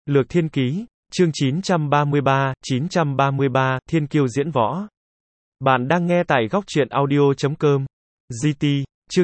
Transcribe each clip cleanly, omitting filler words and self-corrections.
Lược Thiên Ký, chương 933, Thiên Kiêu diễn võ. Bạn đang nghe tại góc truyện audio.com. GT, chương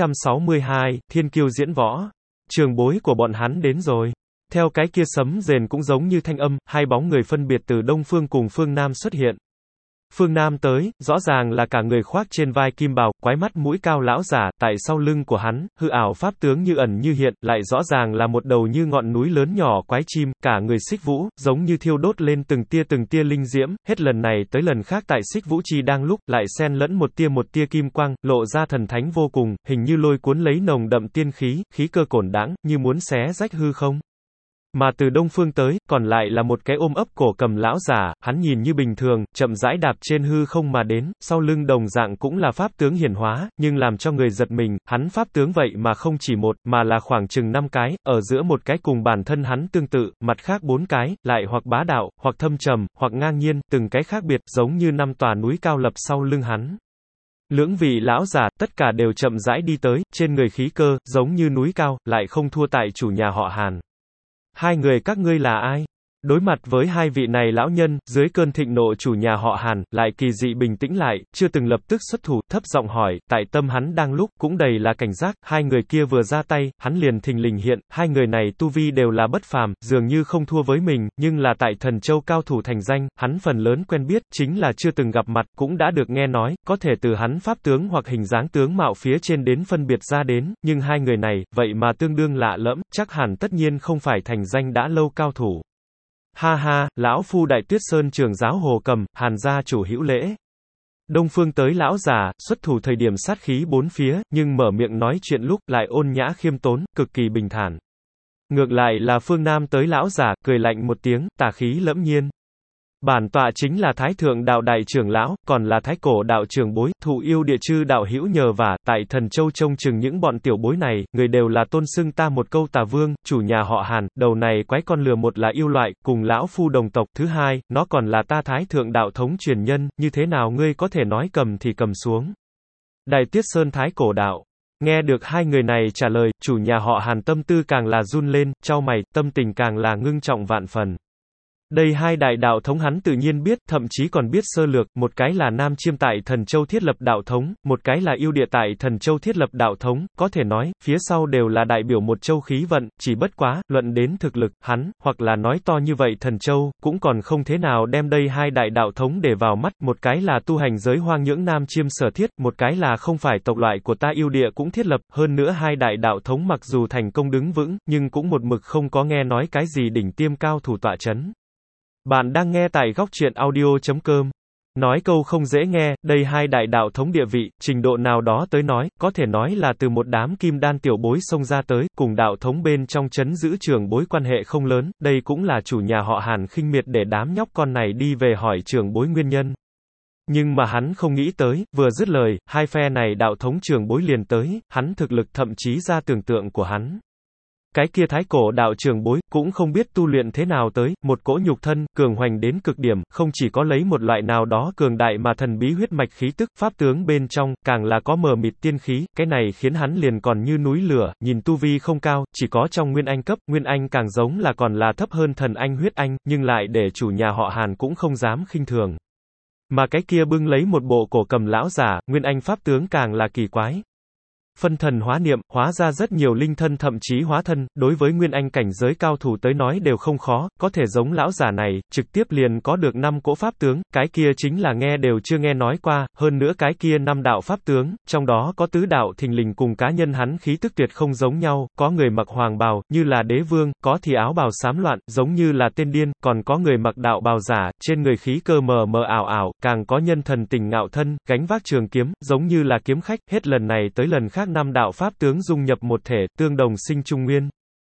962, Thiên Kiêu diễn võ. Trường bối của bọn hắn đến rồi. Theo cái kia sấm rền cũng giống như thanh âm, hai bóng người phân biệt từ Đông Phương cùng Phương Nam xuất hiện. Phương Nam tới, rõ ràng là cả người khoác trên vai kim bào, quái mắt mũi cao lão giả, tại sau lưng của hắn, hư ảo pháp tướng như ẩn như hiện, lại rõ ràng là một đầu như ngọn núi lớn nhỏ quái chim, cả người xích vũ, giống như thiêu đốt lên từng tia linh diễm, hết lần này tới lần khác tại xích vũ chi đang lúc, lại xen lẫn một tia kim quang, lộ ra thần thánh vô cùng, hình như lôi cuốn lấy nồng đậm tiên khí, khí cơ cổn đãng, như muốn xé rách hư không. Mà từ Đông Phương tới, còn lại là một cái ôm ấp cổ cầm lão giả, hắn nhìn như bình thường, chậm rãi đạp trên hư không mà đến, sau lưng đồng dạng cũng là pháp tướng hiển hóa, nhưng làm cho người giật mình, hắn pháp tướng vậy mà không chỉ một, mà là khoảng chừng 5 cái, ở giữa một cái cùng bản thân hắn tương tự, mặt khác 4 cái, lại hoặc bá đạo, hoặc thâm trầm, hoặc ngang nhiên, từng cái khác biệt, giống như 5 tòa núi cao lập sau lưng hắn. Lưỡng vị lão giả, tất cả đều chậm rãi đi tới, trên người khí cơ, giống như núi cao, lại không thua tại chủ nhà họ Hàn. Hai người các ngươi là ai? Đối mặt với hai vị này lão nhân, dưới cơn thịnh nộ chủ nhà họ Hàn, lại kỳ dị bình tĩnh lại, chưa từng lập tức xuất thủ, thấp giọng hỏi, tại tâm hắn đang lúc, cũng đầy là cảnh giác, hai người kia vừa ra tay, hắn liền thình lình hiện, hai người này tu vi đều là bất phàm, dường như không thua với mình, nhưng là tại Thần Châu cao thủ thành danh, hắn phần lớn quen biết, chính là chưa từng gặp mặt, cũng đã được nghe nói, có thể từ hắn pháp tướng hoặc hình dáng tướng mạo phía trên đến phân biệt ra đến, nhưng hai người này, vậy mà tương đương lạ lẫm, chắc hẳn tất nhiên không phải thành danh đã lâu cao thủ. Ha ha, lão phu Đại Tuyết Sơn trưởng giáo Hồ Cầm, Hàn gia chủ hữu lễ. Đông Phương tới lão già, xuất thủ thời điểm sát khí bốn phía, nhưng mở miệng nói chuyện lúc, lại ôn nhã khiêm tốn, cực kỳ bình thản. Ngược lại là Phương Nam tới lão già, cười lạnh một tiếng, tà khí lẫm nhiên. Bản tọa chính là Thái Thượng Đạo Đại trưởng lão, còn là Thái Cổ Đạo trưởng bối, thụ yêu địa chư đạo hữu nhờ vả, tại Thần Châu trông chừng những bọn tiểu bối này, người đều là tôn xưng ta một câu Tà Vương, chủ nhà họ Hàn, đầu này quái con lừa một là yêu loại, cùng lão phu đồng tộc, thứ hai, nó còn là ta Thái Thượng Đạo thống truyền nhân, như thế nào ngươi có thể nói cầm thì cầm xuống. Đại Tuyết Sơn Thái Cổ Đạo. Nghe được hai người này trả lời, chủ nhà họ Hàn tâm tư càng là run lên, chau mày, tâm tình càng là ngưng trọng vạn phần. Đây hai đại đạo thống hắn tự nhiên biết, thậm chí còn biết sơ lược, một cái là Nam Chiêm tại Thần Châu thiết lập đạo thống, một cái là Yêu Địa tại Thần Châu thiết lập đạo thống, có thể nói, phía sau đều là đại biểu một châu khí vận, chỉ bất quá, luận đến thực lực, hắn, hoặc là nói to như vậy Thần Châu, cũng còn không thế nào đem đây hai đại đạo thống để vào mắt, một cái là tu hành giới hoang nhưỡng Nam Chiêm sở thiết, một cái là không phải tộc loại của ta Yêu Địa cũng thiết lập, hơn nữa hai đại đạo thống mặc dù thành công đứng vững, nhưng cũng một mực không có nghe nói cái gì đỉnh tiêm cao thủ tọa chấn. Bạn đang nghe tại góc truyện audio.com. Nói câu không dễ nghe, đây hai đại đạo thống địa vị, trình độ nào đó tới nói, có thể nói là từ một đám kim đan tiểu bối xông ra tới, cùng đạo thống bên trong chấn giữ trưởng bối quan hệ không lớn, đây cũng là chủ nhà họ Hàn khinh miệt để đám nhóc con này đi về hỏi trưởng bối nguyên nhân. Nhưng mà hắn không nghĩ tới, vừa dứt lời, hai phe này đạo thống trưởng bối liền tới, hắn thực lực thậm chí ra tưởng tượng của hắn. Cái kia Thái Cổ Đạo trưởng bối, cũng không biết tu luyện thế nào tới, một cỗ nhục thân, cường hoành đến cực điểm, không chỉ có lấy một loại nào đó cường đại mà thần bí huyết mạch khí tức, pháp tướng bên trong, càng là có mờ mịt tiên khí, cái này khiến hắn liền còn như núi lửa, nhìn tu vi không cao, chỉ có trong Nguyên Anh cấp, Nguyên Anh càng giống là còn là thấp hơn thần Anh huyết Anh, nhưng lại để chủ nhà họ Hàn cũng không dám khinh thường. Mà cái kia bưng lấy một bộ cổ cầm lão giả, Nguyên Anh pháp tướng càng là kỳ quái. Phân thần hóa niệm, hóa ra rất nhiều linh thân thậm chí hóa thân, đối với Nguyên Anh cảnh giới cao thủ tới nói đều không khó, có thể giống lão giả này, trực tiếp liền có được 5 cỗ pháp tướng, cái kia chính là nghe đều chưa nghe nói qua, hơn nữa cái kia 5 đạo pháp tướng, trong đó có tứ đạo thình lình cùng cá nhân hắn khí tức tuyệt không giống nhau, có người mặc hoàng bào, như là đế vương, có thì áo bào xám loạn, giống như là tên điên, còn có người mặc đạo bào giả, trên người khí cơ mờ mờ ảo ảo, càng có nhân thần tình ngạo thân, gánh vác trường kiếm, giống như là kiếm khách, hết lần này tới lần khác 5 đạo pháp tướng dung nhập một thể, tương đồng sinh trung nguyên.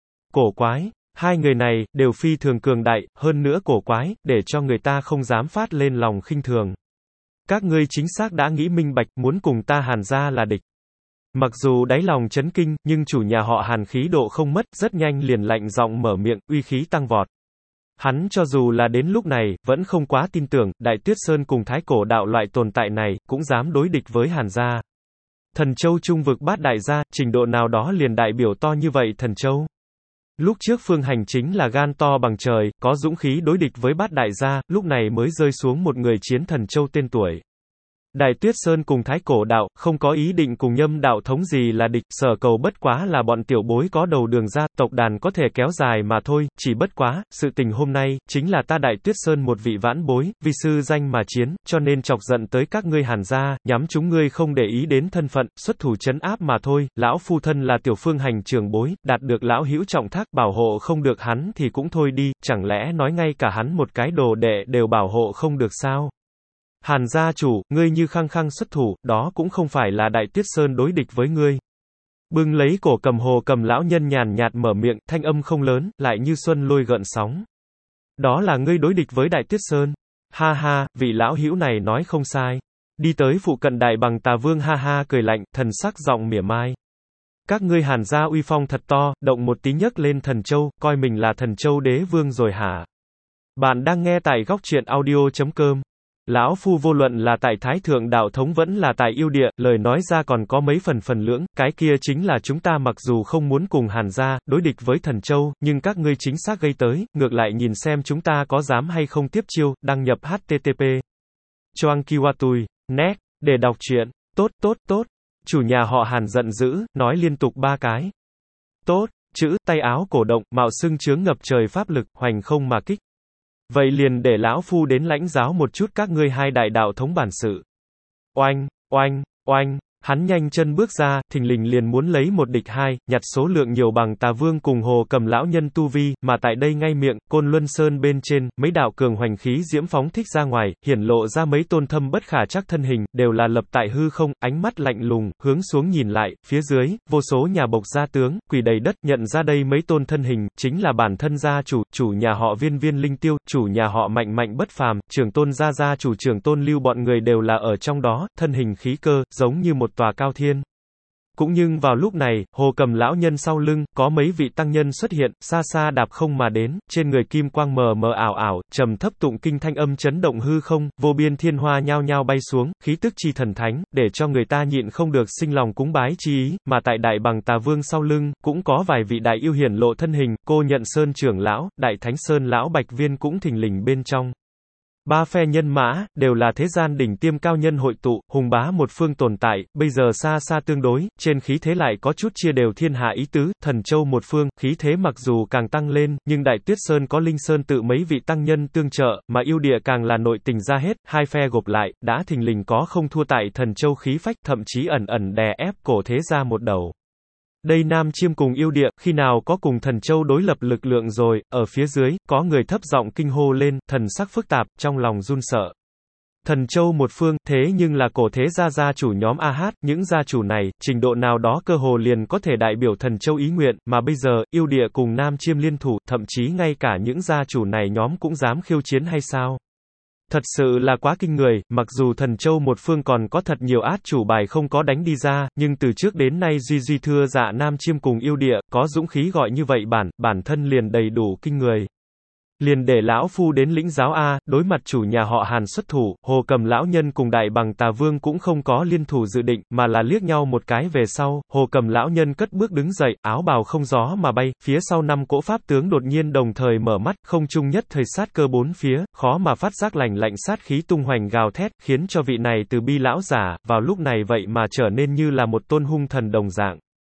Cổ quái, hai người này, đều phi thường cường đại, hơn nữa cổ quái, để cho người ta không dám phát lên lòng khinh thường. Các ngươi chính xác đã nghĩ minh bạch, muốn cùng ta Hàn gia là địch. Mặc dù đáy lòng chấn kinh, nhưng chủ nhà họ Hàn khí độ không mất, rất nhanh liền lạnh giọng mở miệng, uy khí tăng vọt. Hắn cho dù là đến lúc này, vẫn không quá tin tưởng, Đại Tuyết Sơn cùng Thái Cổ Đạo loại tồn tại này, cũng dám đối địch với Hàn gia. Thần Châu trung vực bát đại gia, trình độ nào đó liền đại biểu to như vậy Thần Châu. Lúc trước Phương Hành chính là gan to bằng trời, có dũng khí đối địch với Bát Đại gia, lúc này mới rơi xuống một người chiến thần châu tên tuổi. Đại Tuyết Sơn cùng Thái Cổ đạo, không có ý định cùng Nhâm đạo thống gì là địch, sở cầu bất quá là bọn tiểu bối có đầu đường ra, tộc đàn có thể kéo dài mà thôi, chỉ bất quá, sự tình hôm nay, chính là ta Đại Tuyết Sơn một vị vãn bối, vì sư danh mà chiến, cho nên chọc giận tới các ngươi Hàn gia, nhắm chúng ngươi không để ý đến thân phận, xuất thủ trấn áp mà thôi, lão phu thân là tiểu Phương Hành trưởng bối, đạt được lão hữu trọng thác, bảo hộ không được hắn thì cũng thôi đi, chẳng lẽ nói ngay cả hắn một cái đồ đệ đều bảo hộ không được sao? Hàn gia chủ, ngươi như khăng khăng xuất thủ, đó cũng không phải là Đại Tuyết Sơn đối địch với ngươi. Bưng lấy cổ cầm Hồ Cầm lão nhân nhàn nhạt mở miệng, thanh âm không lớn, lại như xuân lôi gợn sóng. Đó là ngươi đối địch với Đại Tuyết Sơn. Ha ha, vị lão hữu này nói không sai. Đi tới phụ cận Đại Bằng Tà Vương ha ha cười lạnh, thần sắc giọng mỉa mai. Các ngươi Hàn gia uy phong thật to, động một tí nhấc lên Thần Châu, coi mình là Thần Châu đế vương rồi hả? Bạn đang nghe tại góc truyện audio.com. Lão phu vô luận là tại Thái Thượng đạo thống vẫn là tại yêu địa, lời nói ra còn có mấy phần lưỡng, cái kia chính là chúng ta mặc dù không muốn cùng Hàn gia, đối địch với Thần Châu, nhưng các ngươi chính xác gây tới, ngược lại nhìn xem chúng ta có dám hay không tiếp chiêu, đăng nhập http. Choang Kiwatui, net, để đọc truyện, tốt, chủ nhà họ Hàn giận dữ, nói liên tục 3 cái. Tốt, chữ, tay áo cổ động, mạo xưng chướng ngập trời pháp lực, hoành không mà kích. Vậy liền để lão phu đến lãnh giáo một chút các ngươi hai đại đạo thống bản sự. Oanh, hắn nhanh chân bước ra, thình lình liền muốn lấy một địch hai, nhặt số lượng nhiều bằng Tà Vương cùng Hồ Cầm lão nhân tu vi, mà tại đây ngay miệng, Côn Luân Sơn bên trên, mấy đạo cường hoành khí diễm phóng thích ra ngoài, hiển lộ ra mấy tôn thâm bất khả trắc thân hình, đều là lập tại hư không, ánh mắt lạnh lùng, hướng xuống nhìn lại, phía dưới, vô số nhà bộc gia tướng, quỳ đầy đất, nhận ra đây mấy tôn thân hình, chính là bản thân gia chủ, chủ nhà họ Viên Linh Tiêu, chủ nhà họ Mạnh bất phàm, trưởng tôn gia chủ trưởng tôn Lưu bọn người đều là ở trong đó, thân hình khí cơ, giống như một tòa cao thiên. Cũng nhưng vào lúc này, Hồ Cầm lão nhân sau lưng, có mấy vị tăng nhân xuất hiện, xa xa đạp không mà đến, trên người kim quang mờ mờ ảo, trầm thấp tụng kinh thanh âm chấn động hư không, vô biên thiên hoa nhao nhao bay xuống, khí tức chi thần thánh, để cho người ta nhịn không được sinh lòng cúng bái chi ý, mà tại Đại Bằng Tà Vương sau lưng, cũng có vài vị đại yêu hiển lộ thân hình, Cô Nhận Sơn trưởng lão, Đại Thánh Sơn lão Bạch Viên cũng thình lình bên trong. 3 phe nhân mã, đều là thế gian đỉnh tiêm cao nhân hội tụ, hùng bá một phương tồn tại, bây giờ xa tương đối, trên khí thế lại có chút chia đều thiên hạ ý tứ, Thần Châu một phương, khí thế mặc dù càng tăng lên, nhưng Đại Tuyết Sơn có Linh Sơn tự mấy vị tăng nhân tương trợ, mà yêu địa càng là nội tình ra hết, hai phe gộp lại, đã thình lình có không thua tại Thần Châu khí phách, thậm chí ẩn đè ép cổ thế ra một đầu. Đây Nam Chiêm cùng yêu địa, khi nào có cùng Thần Châu đối lập lực lượng rồi, ở phía dưới, có người thấp giọng kinh hô lên, thần sắc phức tạp, trong lòng run sợ. Thần Châu một phương, thế nhưng là cổ thế gia chủ nhóm AH, những gia chủ này, trình độ nào đó cơ hồ liền có thể đại biểu Thần Châu ý nguyện, mà bây giờ, yêu địa cùng Nam Chiêm liên thủ, thậm chí ngay cả những gia chủ này nhóm cũng dám khiêu chiến hay sao? Thật sự là quá kinh người, mặc dù Thần Châu một phương còn có thật nhiều át chủ bài không có đánh đi ra, nhưng từ trước đến nay duy thưa dạ Nam Chiêm cùng yêu địa, có dũng khí gọi như vậy bản thân liền đầy đủ kinh người. Liền để lão phu đến lĩnh giáo A, đối mặt chủ nhà họ Hàn xuất thủ, Hồ Cầm lão nhân cùng Đại Bằng Tà Vương cũng không có liên thủ dự định, mà là liếc nhau một cái về sau, Hồ Cầm lão nhân cất bước đứng dậy, áo bào không gió mà bay, phía sau 5 cỗ pháp tướng đột nhiên đồng thời mở mắt, không trung nhất thời sát cơ bốn phía, khó mà phát giác lạnh sát khí tung hoành gào thét, khiến cho vị này từ bi lão giả, vào lúc này vậy mà trở nên như là một tôn hung thần đồng dạng.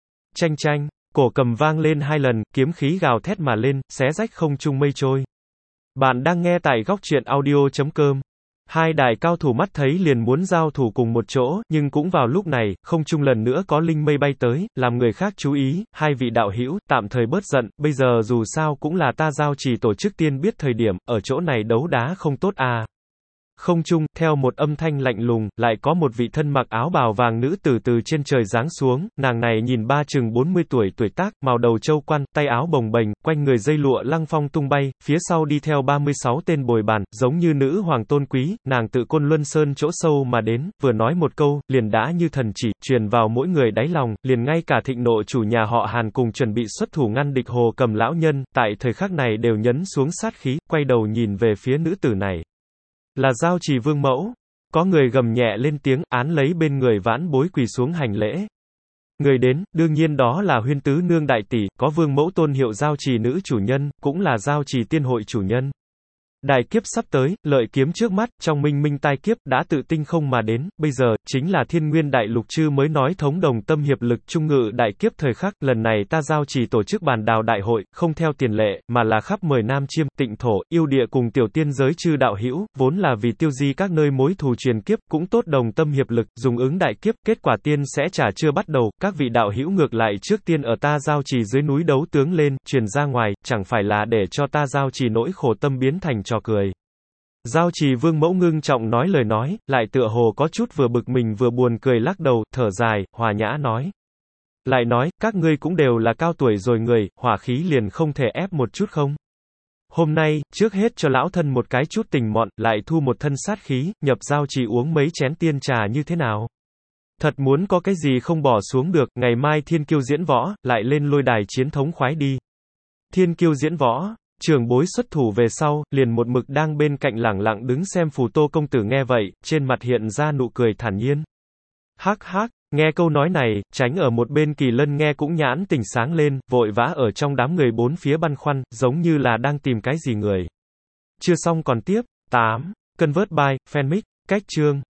Chanh, cổ cầm vang lên 2 lần, kiếm khí gào thét mà lên, xé rách không trung mây trôi. Bạn đang nghe tại góc truyện audio.com. Hai đại cao thủ mắt thấy liền muốn giao thủ cùng một chỗ, nhưng cũng vào lúc này, không trung lần nữa có linh mây bay tới, làm người khác chú ý, hai vị đạo hữu, tạm thời bớt giận, bây giờ dù sao cũng là ta giao trì tổ chức tiên biết thời điểm, ở chỗ này đấu đá không tốt à. Không trung, theo một âm thanh lạnh lùng, lại có một vị thân mặc áo bào vàng nữ tử từ trên trời giáng xuống, nàng này nhìn chừng 40 tuổi tác, màu đầu châu quan, tay áo bồng bềnh, quanh người dây lụa lăng phong tung bay, phía sau đi theo 36 tên bồi bàn, giống như nữ hoàng tôn quý, nàng tự Côn Luân Sơn chỗ sâu mà đến, vừa nói một câu, liền đã như thần chỉ, truyền vào mỗi người đáy lòng, liền ngay cả thịnh nộ chủ nhà họ Hàn cùng chuẩn bị xuất thủ ngăn địch Hồ Cầm lão nhân, tại thời khắc này đều nhấn xuống sát khí, quay đầu nhìn về phía nữ tử này. Là Giao Trì Vương mẫu. Có người gầm nhẹ lên tiếng, án lấy bên người vãn bối quỳ xuống hành lễ. Người đến, đương nhiên đó là Huyên tứ nương đại tỷ, có vương mẫu tôn hiệu giao trì nữ chủ nhân, cũng là giao trì tiên hội chủ nhân. Đại kiếp sắp tới, lợi kiếm trước mắt, trong minh minh tai kiếp, đã tự tinh không mà đến, bây giờ, chính là thiên nguyên đại lục chư mới nói thống đồng tâm hiệp lực trung ngự đại kiếp thời khắc, lần này ta giao trì tổ chức bàn đào đại hội, không theo tiền lệ, mà là khắp mời Nam Chiêm, Tịnh Thổ, yêu địa cùng tiểu tiên giới chư đạo hữu, vốn là vì tiêu di các nơi mối thù truyền kiếp, cũng tốt đồng tâm hiệp lực, dùng ứng đại kiếp, kết quả tiên sẽ trả chưa bắt đầu, các vị đạo hữu ngược lại trước tiên ở ta giao trì dưới núi đấu tướng lên, truyền ra ngoài, chẳng phải là để cho ta giao trì nỗi khổ tâm biến thành trò cười. Giao trì vương mẫu ngưng trọng nói lời nói, lại tựa hồ có chút vừa bực mình vừa buồn cười lắc đầu, thở dài, hòa nhã nói. Lại nói, các ngươi cũng đều là cao tuổi rồi người, hỏa khí liền không thể ép một chút không? Hôm nay, trước hết cho lão thân một cái chút tình mọn, lại thu một thân sát khí, nhập giao trì uống mấy chén tiên trà như thế nào? Thật muốn có cái gì không bỏ xuống được, ngày mai thiên kiêu diễn võ, lại lên lôi đài chiến thống khoái đi. Thiên kiêu diễn võ. Trưởng bối xuất thủ về sau, liền một mực đang bên cạnh lẳng lặng đứng xem Phù Tô công tử nghe vậy, trên mặt hiện ra nụ cười thản nhiên. Hắc hắc, nghe câu nói này, tránh ở một bên Kỳ Lân nghe cũng nhãn tỉnh sáng lên, vội vã ở trong đám người bốn phía băn khoăn, giống như là đang tìm cái gì người. Chưa xong còn tiếp. 8. Convert by, Fanmic, cách chương.